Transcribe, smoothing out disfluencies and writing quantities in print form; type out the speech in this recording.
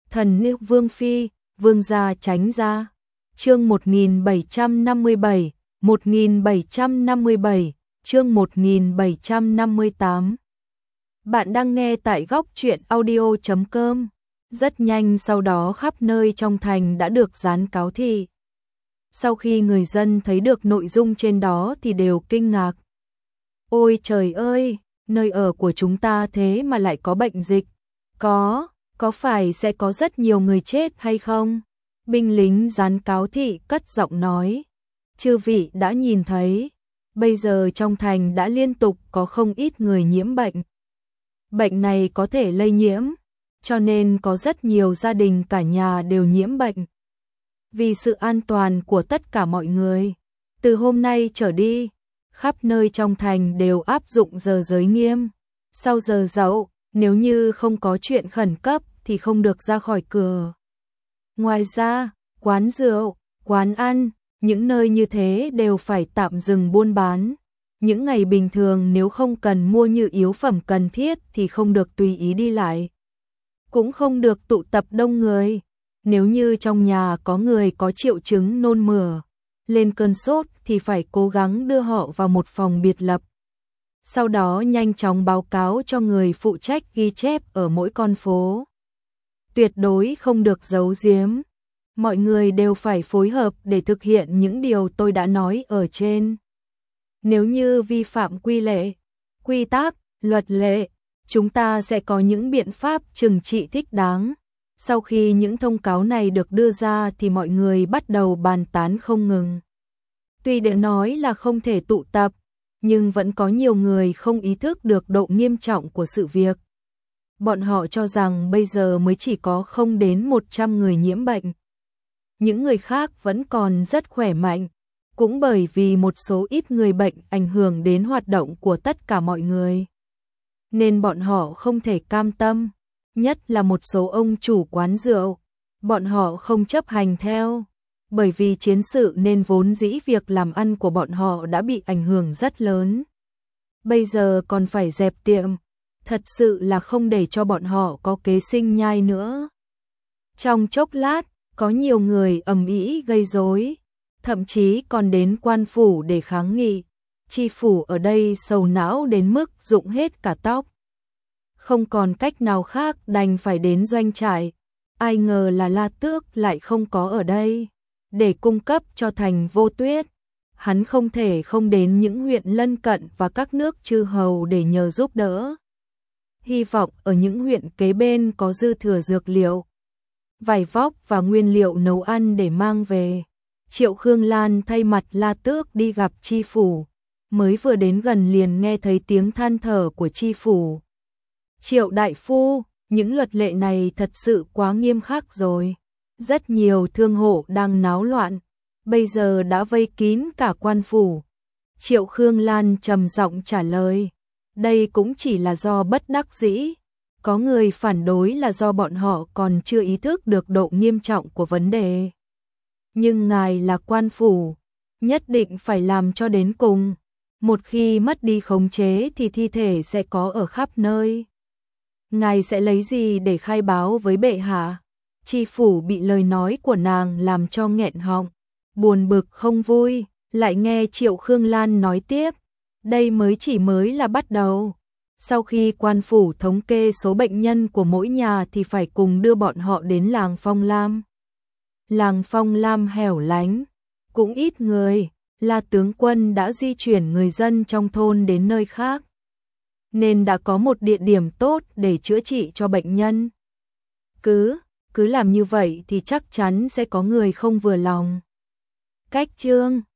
Thần nữ Vương Phi, Vương gia tránh ra. Chương 1757, 1757, chương 1758. Bạn đang nghe tại góc truyện audio.com. Rất nhanh sau đó khắp nơi trong thành đã được dán cáo thị. Sau khi người dân thấy được nội dung trên đó thì đều kinh ngạc. Ôi trời ơi, nơi ở của chúng ta thế mà lại có bệnh dịch. Có phải sẽ có rất nhiều người chết hay không? Binh lính dán cáo thị cất giọng nói. Chư vị đã nhìn thấy, bây giờ trong thành đã liên tục có không ít người nhiễm bệnh. Bệnh này có thể lây nhiễm, cho nên có rất nhiều gia đình cả nhà đều nhiễm bệnh. Vì sự an toàn của tất cả mọi người, từ hôm nay trở đi, khắp nơi trong thành đều áp dụng giờ giới nghiêm. Sau giờ dậu, nếu như không có chuyện khẩn cấp thì không được ra khỏi cửa. Ngoài ra, quán rượu, quán ăn, những nơi như thế đều phải tạm dừng buôn bán. Những ngày bình thường nếu không cần mua nhu yếu phẩm cần thiết thì không được tùy ý đi lại. Cũng không được tụ tập đông người. Nếu như trong nhà có người có triệu chứng nôn mửa, lên cơn sốt thì phải cố gắng đưa họ vào một phòng biệt lập. Sau đó nhanh chóng báo cáo cho người phụ trách ghi chép ở mỗi con phố. Tuyệt đối không được giấu giếm. Mọi người đều phải phối hợp để thực hiện những điều tôi đã nói ở trên. Nếu như vi phạm quy lệ, quy tắc, luật lệ, chúng ta sẽ có những biện pháp trừng trị thích đáng. Sau khi những thông cáo này được đưa ra thì mọi người bắt đầu bàn tán không ngừng. Tuy đã nói là không thể tụ tập, nhưng vẫn có nhiều người không ý thức được độ nghiêm trọng của sự việc. Bọn họ cho rằng bây giờ mới chỉ có không đến 100 người nhiễm bệnh. Những người khác vẫn còn rất khỏe mạnh, cũng bởi vì một số ít người bệnh ảnh hưởng đến hoạt động của tất cả mọi người. Nên bọn họ không thể cam tâm, nhất là một số ông chủ quán rượu, bọn họ không chấp hành theo. Bởi vì chiến sự nên vốn dĩ việc làm ăn của bọn họ đã bị ảnh hưởng rất lớn. Bây giờ còn phải dẹp tiệm, thật sự là không để cho bọn họ có kế sinh nhai nữa. Trong chốc lát, có nhiều người ầm ĩ gây rối, thậm chí còn đến quan phủ để kháng nghị. Tri phủ ở đây sầu não đến mức rụng hết cả tóc. Không còn cách nào khác đành phải đến doanh trại. Ai ngờ là La Tước lại không có ở đây để cung cấp cho thành Vô Tuyết. Hắn không thể không đến những huyện lân cận và các nước chư hầu để nhờ giúp đỡ. Hy vọng ở những huyện kế bên có dư thừa dược liệu, vải vóc và nguyên liệu nấu ăn để mang về. Triệu Khương Lan thay mặt La Tước đi gặp tri phủ, mới vừa đến gần liền nghe thấy tiếng than thở của tri phủ. Triệu đại phu, những luật lệ này thật sự quá nghiêm khắc rồi. Rất nhiều thương hộ đang náo loạn, bây giờ đã vây kín cả quan phủ. Triệu Khương Lan trầm giọng trả lời, đây cũng chỉ là do bất đắc dĩ. Có người phản đối là do bọn họ còn chưa ý thức được độ nghiêm trọng của vấn đề. Nhưng ngài là quan phủ, nhất định phải làm cho đến cùng. Một khi mất đi khống chế thì thi thể sẽ có ở khắp nơi. Ngài sẽ lấy gì để khai báo với bệ hạ? Tri phủ bị lời nói của nàng làm cho nghẹn họng, buồn bực không vui, lại nghe Triệu Khương Lan nói tiếp, đây mới là bắt đầu. Sau khi quan phủ thống kê số bệnh nhân của mỗi nhà thì phải cùng đưa bọn họ đến làng Phong Lam. Làng Phong Lam hẻo lánh, cũng ít người, La tướng quân đã di chuyển người dân trong thôn đến nơi khác, nên đã có một địa điểm tốt để chữa trị cho bệnh nhân. Cứ làm như vậy thì chắc chắn sẽ có người không vừa lòng. Cách chương